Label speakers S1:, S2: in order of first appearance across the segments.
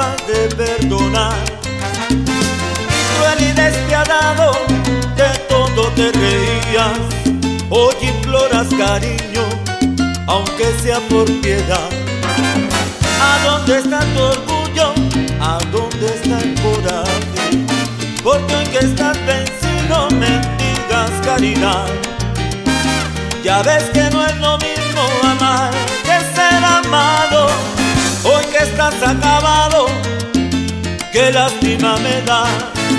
S1: capaz de perdonar. Cruel y despiadado, de todo te reías. Hoy imploras cariño, aunque sea por piedad. ¿A dónde está tu orgullo? ¿A dónde está el coraje? Porque hoy que estás vencido mendigas caridad. Ya ves que no es lo mismo amar que ser amado. Hoy que estás acabado, qué lástima me da.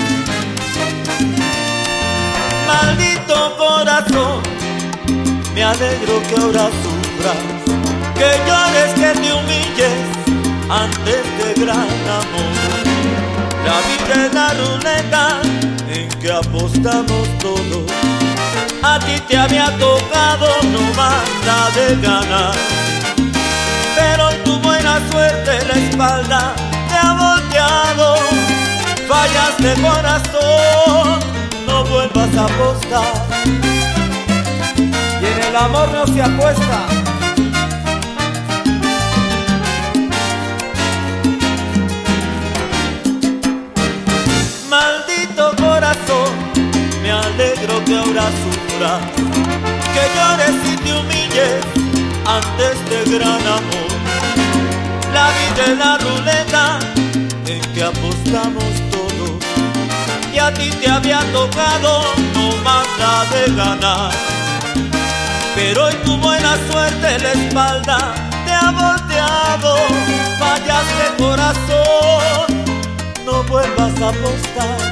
S1: Maldito corazón, me alegro que ahora sufras, que llores, que te humilles ante este gran amor. La vida es la ruleta en que apostamos todos. A ti te había tocado nomás la de ganar, pero hoy tu buena suerte la espalda te ha volteado. Fallaste corazón, no vuelvas a apostar. Y en el amor no se apuesta. Maldito corazón, me alegro que ahora sufras, que llores y te humilles ante este gran amor. La vida es la ruleta en que apostamos todos, y a ti te había tocado no más la de ganar, pero hoy tu buena suerte la espalda te ha volteado. Fallaste corazón, no vuelvas a apostar.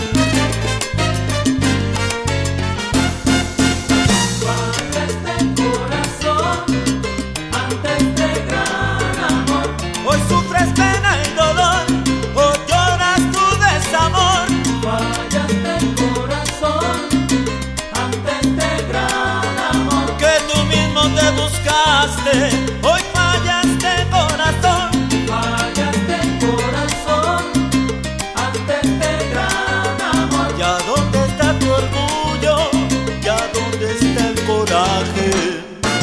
S2: Fallaste corazón ante este gran amor.
S1: Hoy sufres pena y dolor, hoy lloras tu desamor.
S2: Fallaste corazón ante este gran amor.
S1: Que tú mismo te buscaste, hoy fallaste corazón.
S2: Fallaste corazón ante este gran amor.
S1: ¿Ya dónde está tu orgullo? ¿Ya dónde está el coraje?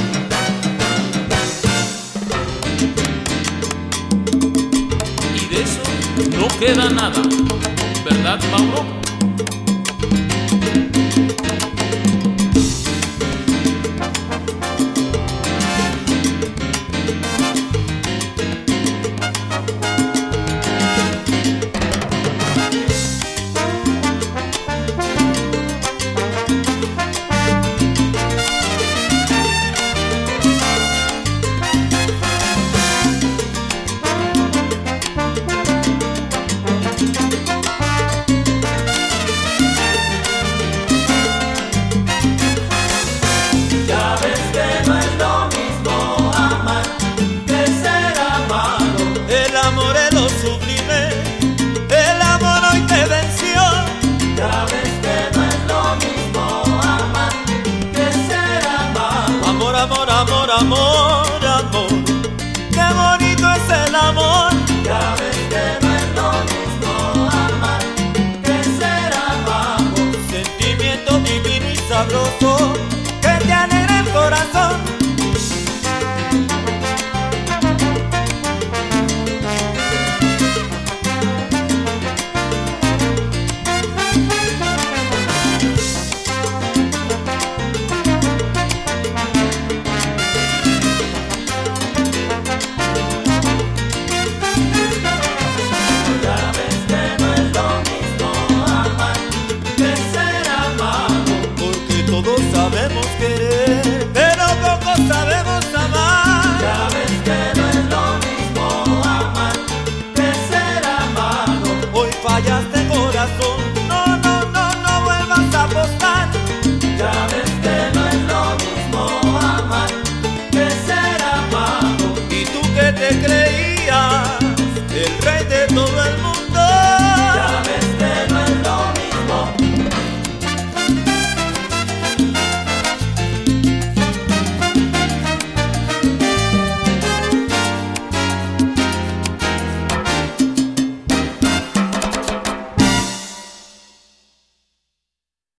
S3: Y de eso no queda nada, ¿verdad, Mauro?
S2: Ya ves que no es lo mismo amar que ser amado.
S1: El amor es lo sublime, el amor hoy te venció.
S2: Ya ves que no es lo mismo amar que ser amado.
S1: Amor, amor, amor, amor, amor, qué bonito es el amor.
S2: Ya ves que no es lo mismo amar que ser amado.
S1: Sentimiento divino y sabroso que te alegra el corazón.
S2: Ya ves que no es lo mismo amar que ser amado.
S1: Porque todos sabemos querer, pero pocos sabemos amar.
S2: Ya ves que no es lo mismo amar que ser amado.
S1: Hoy fallaste corazón, no, no, no, no vuelvas a apostar.
S2: Ya ves que no es lo mismo amar que ser amado.
S1: Y tú que te creías el rey de todo el mundo,